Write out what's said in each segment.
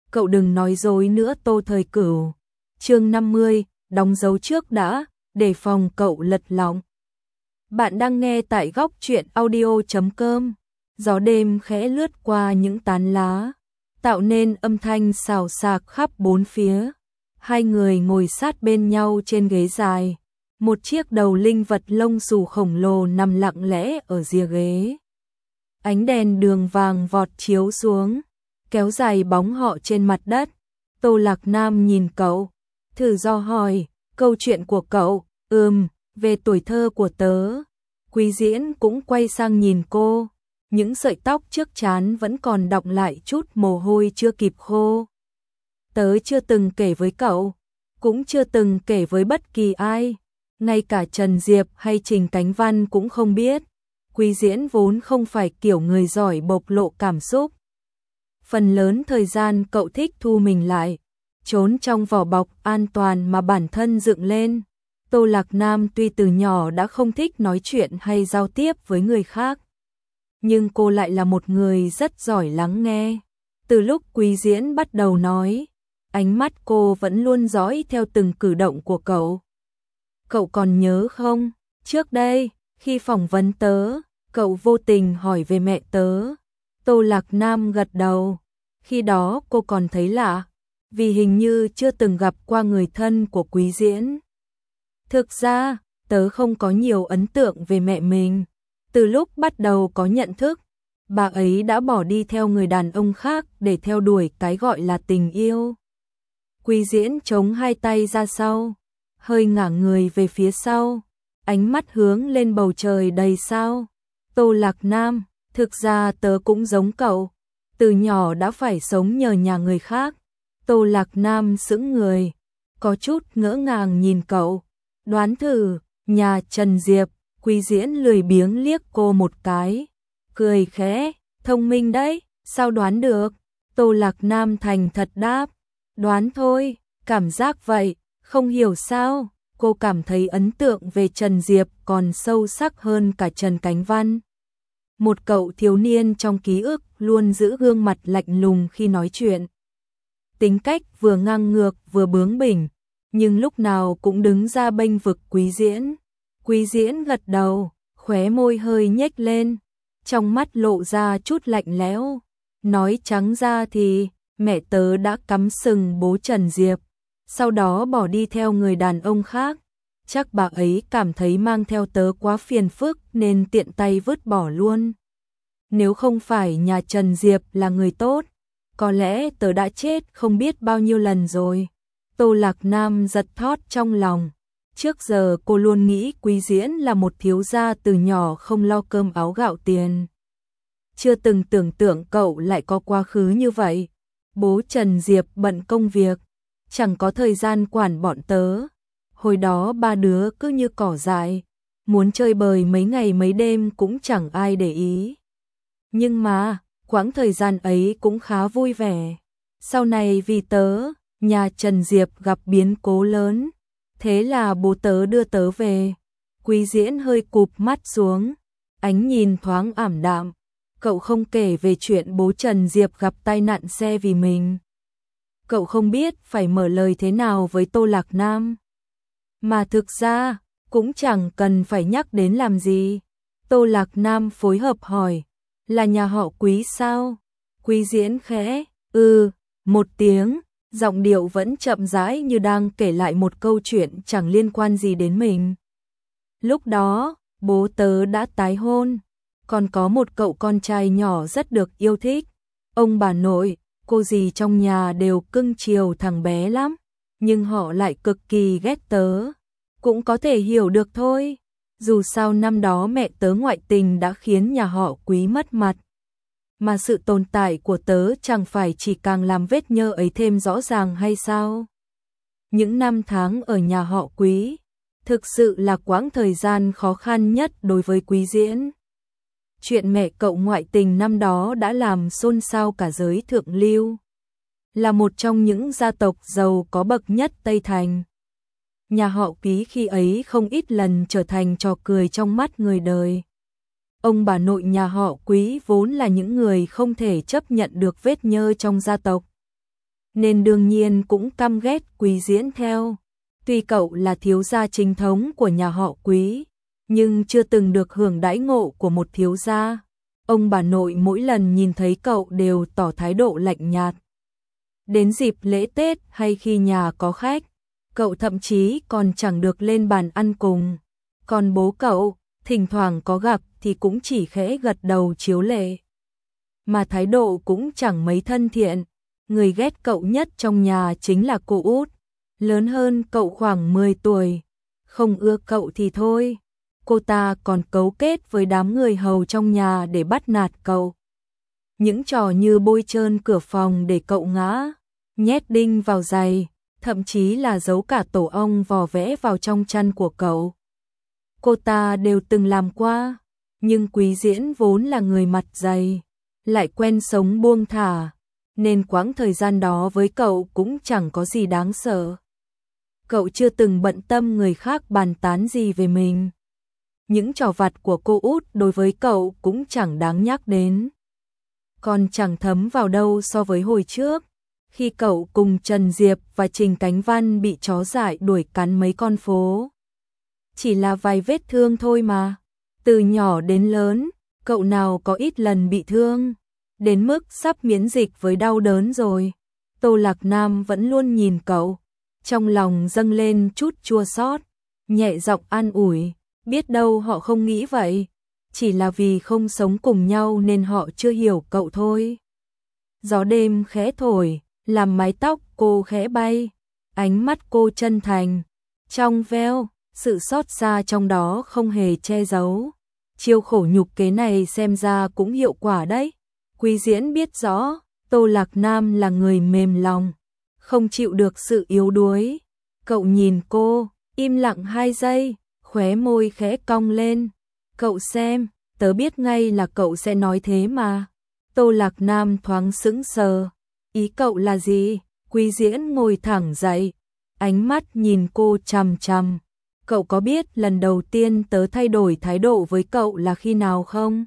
cậu đừng nói dối nữa Tô Thời Cửu. Chương 50, đóng dấu trước đã, để phòng cậu lật lọng. Bạn đang nghe tại góc truyện audio.com. Gió đêm khẽ lướt qua những tán lá, tạo nên âm thanh xào xạc khắp bốn phía. Hai người ngồi sát bên nhau trên ghế dài. Một chiếc đầu linh vật lông xù khổng lồ nằm lặng lẽ ở rìa ghế. Ánh đèn đường vàng vọt chiếu xuống, kéo dài bóng họ trên mặt đất. Tô Lạc Nam nhìn cậu, thử do hỏi, câu chuyện của cậu, về tuổi thơ của tớ. Quý Diễn cũng quay sang nhìn cô, những sợi tóc trước trán vẫn còn đọng lại chút mồ hôi chưa kịp khô. Tớ chưa từng kể với cậu, cũng chưa từng kể với bất kỳ ai, ngay cả Trần Diệp hay Trình Cánh Văn cũng không biết. Quý Diễn vốn không phải kiểu người giỏi bộc lộ cảm xúc. Phần lớn thời gian cậu thích thu mình lại, trốn trong vỏ bọc an toàn mà bản thân dựng lên. Tô Lạc Nam tuy từ nhỏ đã không thích nói chuyện hay giao tiếp với người khác, nhưng cô lại là một người rất giỏi lắng nghe. Từ lúc Quý Diễn bắt đầu nói, ánh mắt cô vẫn luôn dõi theo từng cử động của cậu. Cậu còn nhớ không, trước đây, khi phỏng vấn tớ, cậu vô tình hỏi về mẹ tớ. Tô Lạc Nam gật đầu. Khi đó cô còn thấy lạ, vì hình như chưa từng gặp qua người thân của Quý Diễn. Thực ra, tớ không có nhiều ấn tượng về mẹ mình. Từ lúc bắt đầu có nhận thức, bà ấy đã bỏ đi theo người đàn ông khác để theo đuổi cái gọi là tình yêu. Quý Diễn chống hai tay ra sau, hơi ngả người về phía sau, ánh mắt hướng lên bầu trời đầy sao. Tô Lạc Nam, thực ra tớ cũng giống cậu, từ nhỏ đã phải sống nhờ nhà người khác. Tô Lạc Nam sững người, có chút ngỡ ngàng nhìn cậu. Đoán thử, nhà Trần Diệp. Quý Diễn lười biếng liếc cô một cái, cười khẽ, thông minh đấy, sao đoán được? Tô Lạc Nam thành thật đáp, đoán thôi, cảm giác vậy, không hiểu sao, cô cảm thấy ấn tượng về Trần Diệp còn sâu sắc hơn cả Trần Cánh Văn. Một cậu thiếu niên trong ký ức luôn giữ gương mặt lạnh lùng khi nói chuyện. Tính cách vừa ngang ngược vừa bướng bỉnh, nhưng lúc nào cũng đứng ra bênh vực Quý Diễn. Quý Diễn gật đầu, khóe môi hơi nhếch lên, trong mắt lộ ra chút lạnh lẽo. Nói trắng ra thì, mẹ tớ đã cắm sừng bố Trần Diệp, sau đó bỏ đi theo người đàn ông khác. Chắc bà ấy cảm thấy mang theo tớ quá phiền phức nên tiện tay vứt bỏ luôn. Nếu không phải nhà Trần Diệp là người tốt, có lẽ tớ đã chết không biết bao nhiêu lần rồi. Tô Lạc Nam giật thót trong lòng. Trước giờ cô luôn nghĩ Quý Diễn là một thiếu gia từ nhỏ không lo cơm áo gạo tiền. Chưa từng tưởng tượng cậu lại có quá khứ như vậy. Bố Trần Diệp bận công việc, chẳng có thời gian quản bọn tớ. Hồi đó ba đứa cứ như cỏ dại, muốn chơi bời mấy ngày mấy đêm cũng chẳng ai để ý. Nhưng mà, quãng thời gian ấy cũng khá vui vẻ. Sau này vì tớ, nhà Trần Diệp gặp biến cố lớn, thế là bố tớ đưa tớ về. Quý Diễn hơi cụp mắt xuống, ánh nhìn thoáng ảm đạm. Cậu không kể về chuyện bố Trần Diệp gặp tai nạn xe vì mình. Cậu không biết phải mở lời thế nào với Tô Lạc Nam. Mà thực ra, cũng chẳng cần phải nhắc đến làm gì. Tô Lạc Nam phối hợp hỏi, là nhà họ Quý sao? Quý Diễn khẽ, một tiếng, giọng điệu vẫn chậm rãi như đang kể lại một câu chuyện chẳng liên quan gì đến mình. Lúc đó, bố tớ đã tái hôn, còn có một cậu con trai nhỏ rất được yêu thích. Ông bà nội, cô dì trong nhà đều cưng chiều thằng bé lắm, nhưng họ lại cực kỳ ghét tớ. Cũng có thể hiểu được thôi, dù sao năm đó mẹ tớ ngoại tình đã khiến nhà họ Quý mất mặt. Mà sự tồn tại của tớ chẳng phải chỉ càng làm vết nhơ ấy thêm rõ ràng hay sao? Những năm tháng ở nhà họ Quý, thực sự là quãng thời gian khó khăn nhất đối với Quý Diễn. Chuyện mẹ cậu ngoại tình năm đó đã làm xôn xao cả giới thượng lưu. Là một trong những gia tộc giàu có bậc nhất Tây Thành. Nhà họ Quý khi ấy không ít lần trở thành trò cười trong mắt người đời. Ông bà nội nhà họ Quý vốn là những người không thể chấp nhận được vết nhơ trong gia tộc. nên đương nhiên cũng căm ghét Quý Diễn theo. Tuy cậu là thiếu gia chính thống của nhà họ Quý, nhưng chưa từng được hưởng đãi ngộ của một thiếu gia. Ông bà nội mỗi lần nhìn thấy cậu đều tỏ thái độ lạnh nhạt. Đến dịp lễ Tết hay khi nhà có khách, cậu thậm chí còn chẳng được lên bàn ăn cùng. Còn bố cậu, thỉnh thoảng có gặp thì cũng chỉ khẽ gật đầu chiếu lệ. Mà thái độ cũng chẳng mấy thân thiện. Người ghét cậu nhất trong nhà chính là cô út, lớn hơn cậu khoảng 10 tuổi. Không ưa cậu thì thôi, cô ta còn cấu kết với đám người hầu trong nhà để bắt nạt cậu. Những trò như bôi trơn cửa phòng để cậu ngã, nhét đinh vào giày, thậm chí là giấu cả tổ ong vò vẽ vào trong chăn của cậu. Cô ta đều từng làm qua, nhưng Quý Diễn vốn là người mặt dày, lại quen sống buông thả, nên quãng thời gian đó với cậu cũng chẳng có gì đáng sợ. Cậu chưa từng bận tâm người khác bàn tán gì về mình. Những trò vặt của cô út đối với cậu cũng chẳng đáng nhắc đến. Còn chẳng thấm vào đâu so với hồi trước, khi cậu cùng Trần Diệp và Trình Cánh Văn bị chó dại đuổi cắn mấy con phố. Chỉ là vài vết thương thôi mà. Từ nhỏ đến lớn, cậu nào có ít lần bị thương, đến mức sắp miễn dịch với đau đớn rồi. Tô Lạc Nam vẫn luôn nhìn cậu, trong lòng dâng lên chút chua xót, nhẹ giọng an ủi, biết đâu họ không nghĩ vậy, chỉ là vì không sống cùng nhau nên họ chưa hiểu cậu thôi. Gió đêm khẽ thổi, làm mái tóc cô khẽ bay, ánh mắt cô chân thành, trong veo, sự xót xa trong đó không hề che giấu. Chiêu khổ nhục kế này xem ra cũng hiệu quả đấy. Quý Diễn biết rõ, Tô Lạc Nam là người mềm lòng, không chịu được sự yếu đuối. Cậu nhìn cô, im lặng 2 giây, khóe môi khẽ cong lên. Cậu xem, tớ biết ngay là cậu sẽ nói thế mà. Tô Lạc Nam thoáng sững sờ. Ý cậu là gì? Quý Diễn ngồi thẳng dậy, ánh mắt nhìn cô chằm chằm. Cậu có biết lần đầu tiên tớ thay đổi thái độ với cậu là khi nào không?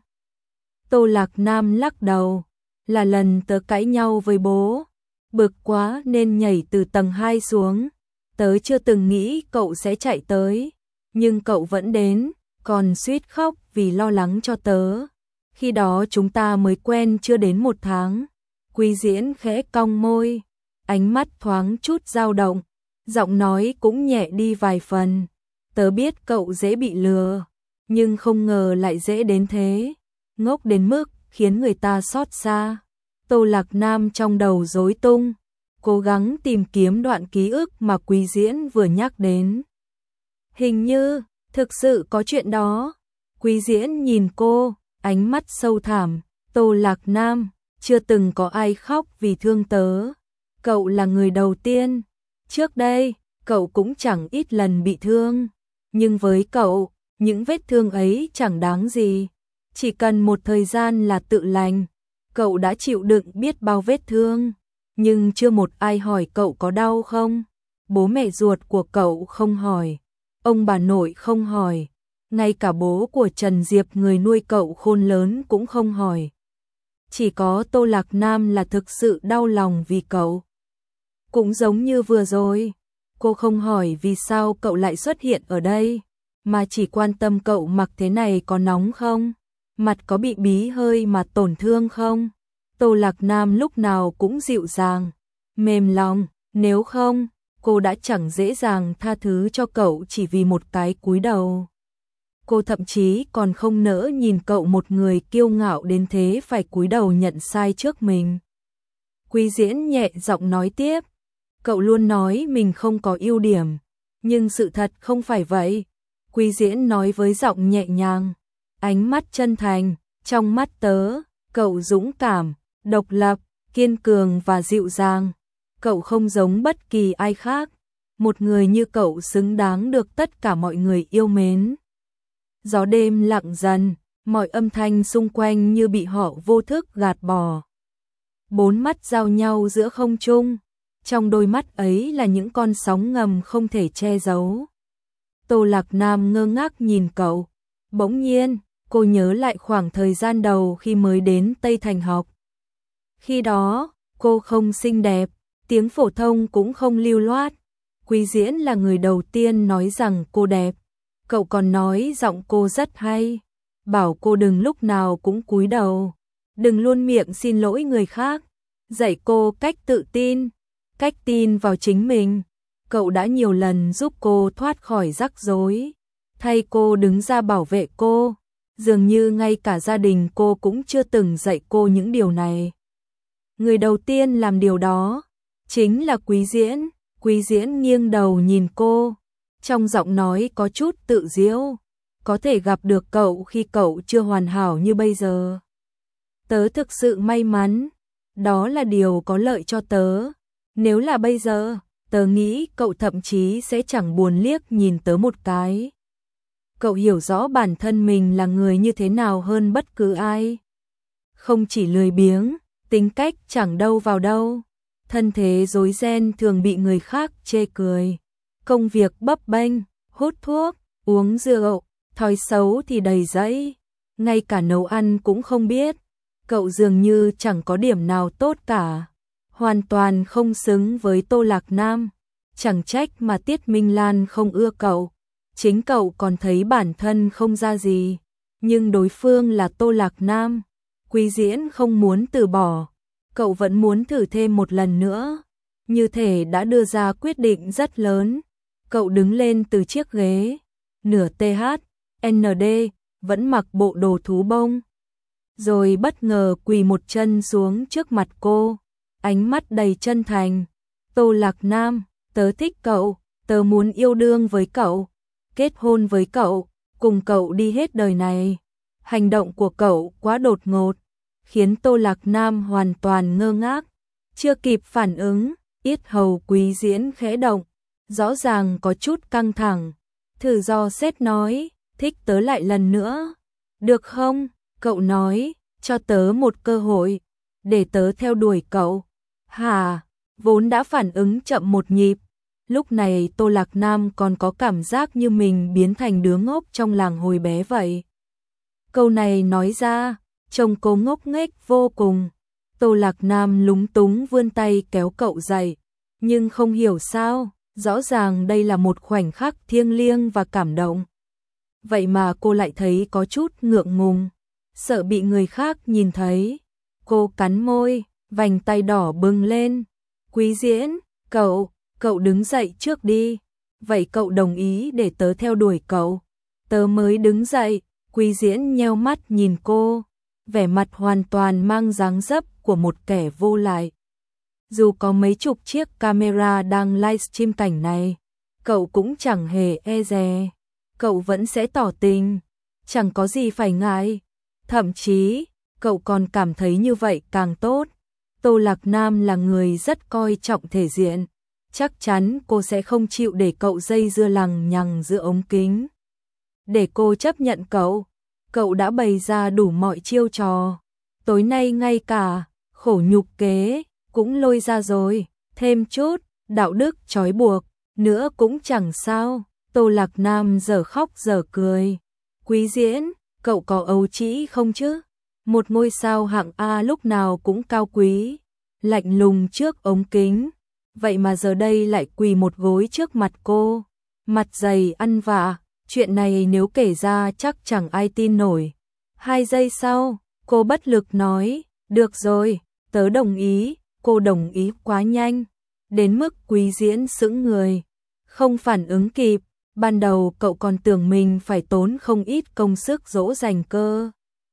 Tô Lạc Nam lắc đầu, là lần tớ cãi nhau với bố, bực quá nên nhảy từ tầng 2 xuống. Tớ chưa từng nghĩ cậu sẽ chạy tới, nhưng cậu vẫn đến, còn suýt khóc vì lo lắng cho tớ. Khi đó chúng ta mới quen chưa đến 1 tháng. Quý Diễn khẽ cong môi, ánh mắt thoáng chút dao động, giọng nói cũng nhẹ đi vài phần. Tớ biết cậu dễ bị lừa, nhưng không ngờ lại dễ đến thế, ngốc đến mức khiến người ta xót xa. Tô Lạc Nam trong đầu rối tung, cố gắng tìm kiếm đoạn ký ức mà Quý Diễn vừa nhắc đến. Hình như, thực sự có chuyện đó. Quý Diễn nhìn cô, ánh mắt sâu thẳm. Tô Lạc Nam, chưa từng có ai khóc vì thương tớ. Cậu là người đầu tiên. Trước đây, cậu cũng chẳng ít lần bị thương. Nhưng với cậu, những vết thương ấy chẳng đáng gì. Chỉ cần một thời gian là tự lành. Cậu đã chịu đựng biết bao vết thương. Nhưng chưa một ai hỏi cậu có đau không. Bố mẹ ruột của cậu không hỏi. Ông bà nội không hỏi. Ngay cả bố của Trần Diệp người nuôi cậu khôn lớn cũng không hỏi. Chỉ có Tô Lạc Nam là thực sự đau lòng vì cậu. Cũng giống như vừa rồi, cô không hỏi vì sao cậu lại xuất hiện ở đây, mà chỉ quan tâm cậu mặc thế này có nóng không, mặt có bị bí hơi mà tổn thương không. Tô Lạc Nam lúc nào cũng dịu dàng, mềm lòng, nếu không, cô đã chẳng dễ dàng tha thứ cho cậu chỉ vì một cái cúi đầu. Cô thậm chí còn không nỡ nhìn cậu một người kiêu ngạo đến thế phải cúi đầu nhận sai trước mình. Quý Diễn nhẹ giọng nói tiếp, cậu luôn nói mình không có ưu điểm, nhưng sự thật không phải vậy. Quý Diễn nói với giọng nhẹ nhàng, ánh mắt chân thành, trong mắt tớ, cậu dũng cảm, độc lập, kiên cường và dịu dàng. Cậu không giống bất kỳ ai khác, một người như cậu xứng đáng được tất cả mọi người yêu mến. Gió đêm lặng dần, mọi âm thanh xung quanh như bị họ vô thức gạt bỏ. 4 mắt giao nhau giữa không trung, trong đôi mắt ấy là những con sóng ngầm không thể che giấu. Tô Lạc Nam ngơ ngác nhìn cậu, bỗng nhiên, cô nhớ lại khoảng thời gian đầu khi mới đến Tây Thành học. Khi đó, cô không xinh đẹp, tiếng phổ thông cũng không lưu loát. Quý Diễn là người đầu tiên nói rằng cô đẹp. Cậu còn nói giọng cô rất hay, bảo cô đừng lúc nào cũng cúi đầu, đừng luôn miệng xin lỗi người khác, dạy cô cách tự tin, cách tin vào chính mình. Cậu đã nhiều lần giúp cô thoát khỏi rắc rối, thay cô đứng ra bảo vệ cô, dường như ngay cả gia đình cô cũng chưa từng dạy cô những điều này. Người đầu tiên làm điều đó chính là Quý Diễn. Quý Diễn nghiêng đầu nhìn cô, trong giọng nói có chút tự giễu, có thể gặp được cậu khi cậu chưa hoàn hảo như bây giờ. Tớ thực sự may mắn, đó là điều có lợi cho tớ. Nếu là bây giờ, tớ nghĩ cậu thậm chí sẽ chẳng buồn liếc nhìn tớ một cái. Cậu hiểu rõ bản thân mình là người như thế nào hơn bất cứ ai. Không chỉ lười biếng, tính cách chẳng đâu vào đâu, thân thế rối ren thường bị người khác chê cười, công việc bấp bênh, hút thuốc, uống rượu, thói xấu thì đầy dẫy, ngay cả nấu ăn cũng không biết. Cậu dường như chẳng có điểm nào tốt cả, hoàn toàn không xứng với Tô Lạc Nam. Chẳng trách mà Tiết Minh Lan không ưa cậu, chính cậu còn thấy bản thân không ra gì, nhưng đối phương là Tô Lạc Nam. Quý Diễn không muốn từ bỏ, cậu vẫn muốn thử thêm một lần nữa, như thể đã đưa ra quyết định rất lớn. Cậu đứng lên từ chiếc ghế, nửa THND, vẫn mặc bộ đồ thú bông, rồi bất ngờ quỳ một chân xuống trước mặt cô, ánh mắt đầy chân thành. Tô Lạc Nam, tớ thích cậu, tớ muốn yêu đương với cậu, kết hôn với cậu, cùng cậu đi hết đời này. Hành động của cậu quá đột ngột, khiến Tô Lạc Nam hoàn toàn ngơ ngác, chưa kịp phản ứng, yết hầu Quý Diễn khẽ động, rõ ràng có chút căng thẳng. Thử dò xét nói, thích tớ lại lần nữa, được không? Cậu nói, cho tớ một cơ hội, để tớ theo đuổi cậu. Hả? Vốn đã phản ứng chậm một nhịp, lúc này Tô Lạc Nam còn có cảm giác như mình biến thành đứa ngốc trong làng hồi bé vậy. Câu này nói ra, trông cô ngốc nghếch vô cùng. Tô Lạc Nam lúng túng vươn tay kéo cậu dậy, nhưng không hiểu sao, rõ ràng đây là một khoảnh khắc thiêng liêng và cảm động. Vậy mà cô lại thấy có chút ngượng ngùng, sợ bị người khác nhìn thấy. Cô cắn môi, vành tay đỏ bừng lên. Quý Diễn, cậu đứng dậy trước đi. Vậy cậu đồng ý để tớ theo đuổi cậu? Tớ mới đứng dậy. Quý Diễn nheo mắt nhìn cô, vẻ mặt hoàn toàn mang dáng dấp của một kẻ vô lại. Dù có mấy chục chiếc camera đang livestream cảnh này, cậu cũng chẳng hề e dè. Cậu vẫn sẽ tỏ tình, chẳng có gì phải ngại. Thậm chí, cậu còn cảm thấy như vậy càng tốt. Tô Lạc Nam là người rất coi trọng thể diện, chắc chắn cô sẽ không chịu để cậu dây dưa lằng nhằng giữa ống kính. Để cô chấp nhận cậu đã bày ra đủ mọi chiêu trò. Tối nay ngay cả khổ nhục kế cũng lôi ra rồi, thêm chút đạo đức trói buộc nữa cũng chẳng sao. Tô Lạc Nam giờ khóc giờ cười. Quý Diễn, cậu có ấu trĩ không chứ? Một ngôi sao hạng A lúc nào cũng cao quý, lạnh lùng trước ống kính, vậy mà giờ đây lại quỳ một gối trước mặt cô, mặt dày ăn vạ. Chuyện này nếu kể ra chắc chẳng ai tin nổi. 2 giây sau, cô bất lực nói, được rồi, tớ đồng ý. Cô đồng ý quá nhanh, đến mức Quý Diễn sững người, không phản ứng kịp. Ban đầu cậu còn tưởng mình phải tốn không ít công sức dỗ dành cơ.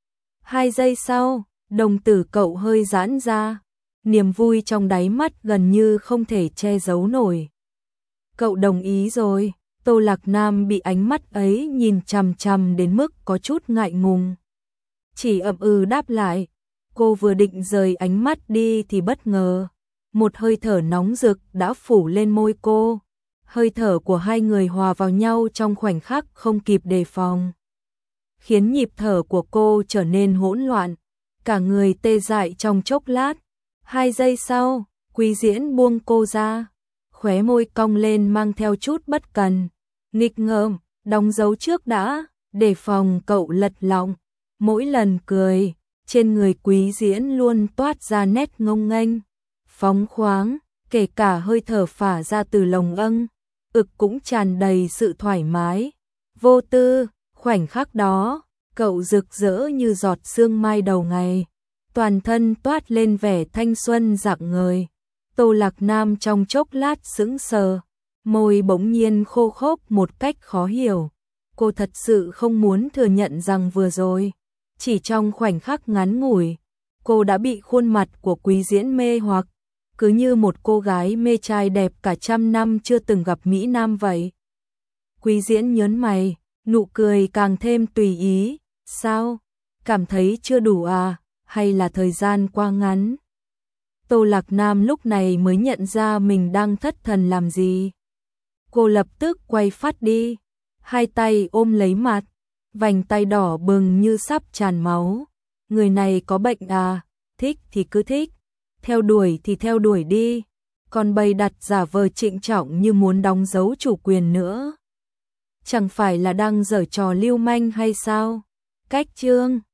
2 giây sau, đồng tử cậu hơi giãn ra, niềm vui trong đáy mắt gần như không thể che giấu nổi. Cậu đồng ý rồi. Tô Lạc Nam bị ánh mắt ấy nhìn chằm chằm đến mức có chút ngại ngùng, chỉ ậm ừ đáp lại. Cô vừa định rời ánh mắt đi thì bất ngờ, một hơi thở nóng rực đã phủ lên môi cô. Hơi thở của hai người hòa vào nhau trong khoảnh khắc không kịp đề phòng, khiến nhịp thở của cô trở nên hỗn loạn, cả người tê dại trong chốc lát. 2 giây sau, Quý Diễn buông cô ra, khóe môi cong lên mang theo chút bất cần, nghịch ngợm, đóng dấu trước đã, để phòng cậu lật lọng. Mỗi lần cười, trên người Quý Diễn luôn toát ra nét ngông nghênh, phóng khoáng. kể cả hơi thở phả ra từ lồng ực cũng tràn đầy sự thoải mái, vô tư. Khoảnh khắc đó, cậu rực rỡ như giọt sương mai đầu ngày, toàn thân toát lên vẻ thanh xuân rạng ngời. Tô Lạc Nam trong chốc lát sững sờ, môi bỗng nhiên khô khốc một cách khó hiểu. Cô thật sự không muốn thừa nhận rằng vừa rồi, chỉ trong khoảnh khắc ngắn ngủi, cô đã bị khuôn mặt của Quý Diễn mê hoặc, cứ như một cô gái mê trai đẹp cả trăm năm chưa từng gặp Mỹ Nam vậy. Quý Diễn nhớn mày, nụ cười càng thêm tùy ý. Sao? Cảm thấy chưa đủ à? Hay là thời gian quá ngắn? Tô Lạc Nam lúc này mới nhận ra mình đang thất thần làm gì. Cô lập tức quay phát đi, hai tay ôm lấy mặt, vành tay đỏ bừng như sắp tràn máu. Người này có bệnh à? Thích thì cứ thích, theo đuổi thì theo đuổi đi, còn bày đặt giả vờ trịnh trọng như muốn đóng dấu chủ quyền nữa. Chẳng phải là đang giở trò lưu manh hay sao? Cách chương